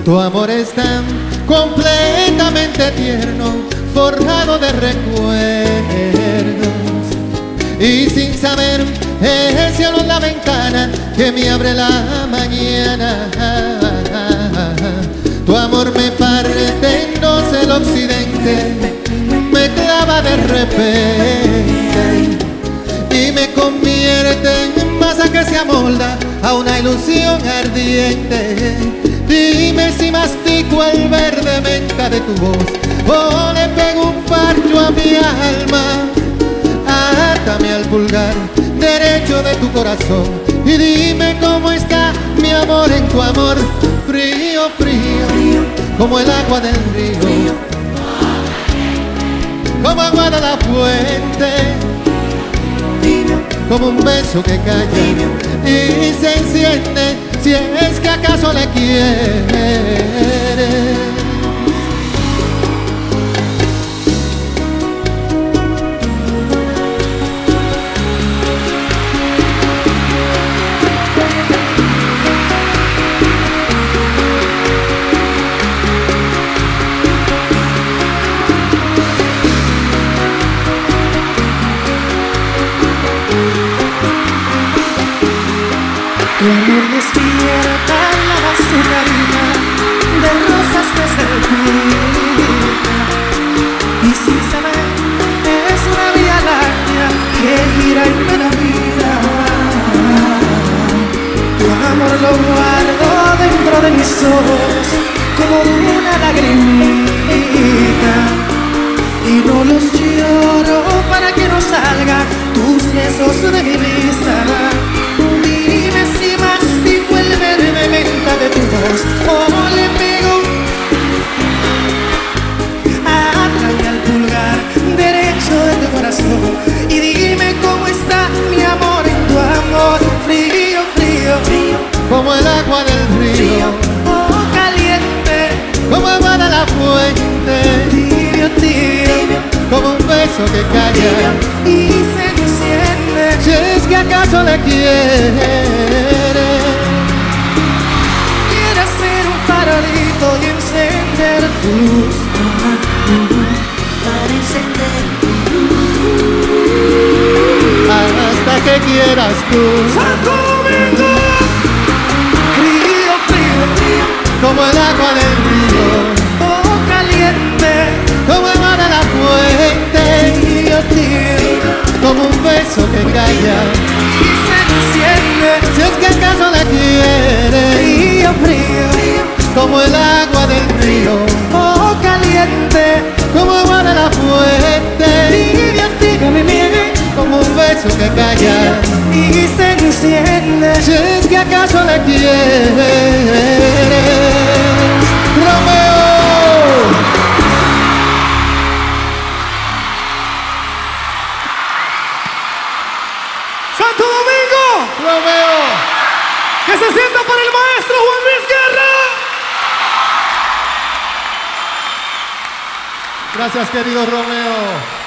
Tu amor es tan completamente tierno, forjado de recuerdos. Y sin saber, el cielo es la ventana que me abre la mañana. Tu amor me parte en dos el occidente, me clava de repente y me convierte en masa que se amolda a una ilusión ardiente. Dime si mastico el verde menta de tu voz o le pego un parcho a mi alma. Átame al pulgar derecho de tu corazón y dime cómo está mi amor en tu amor. Frío, frío, como el agua del río, como agua de la fuente, como un beso que calla y se enciende si es que acaso le quieres. Tu amor despierta la azucarina de rosas desde el pica, y sin saber es una vía láctea que gira y me da vida. Tu amor lo guardo dentro de mis ojos como una lagrimita, y no los lloro para que no salgan tus besos de mi vista. De tu voz, o le pego, átame al pulgar derecho de tu corazón y dime cómo está mi amor en tu amor. Frío, frío, frío, como el agua del río, o caliente, como agua de la fuente, tibio, tibio, como un beso que calla y se enciende si es que acaso le quieres. Farolito y encender tu luz, para encender tu luz hasta que quieras tú. ¡Santo Domingo! Frío, frío, frío, como el agua del río, oh caliente, como agua de la fuente, tibio, tibio, como un beso que calla y se enciende si es que acaso le quieres. Frío, frío, como el agua del río, oh caliente, como agua de la fuente, tibio, tibio, mi miel, como un beso que calla y se enciende si es que acaso le quieres. Romeo. ¡Santo Domingo! Romeo. ¡Que se sienta para el maestro Juan Luis Guerra! Gracias, querido Romeo.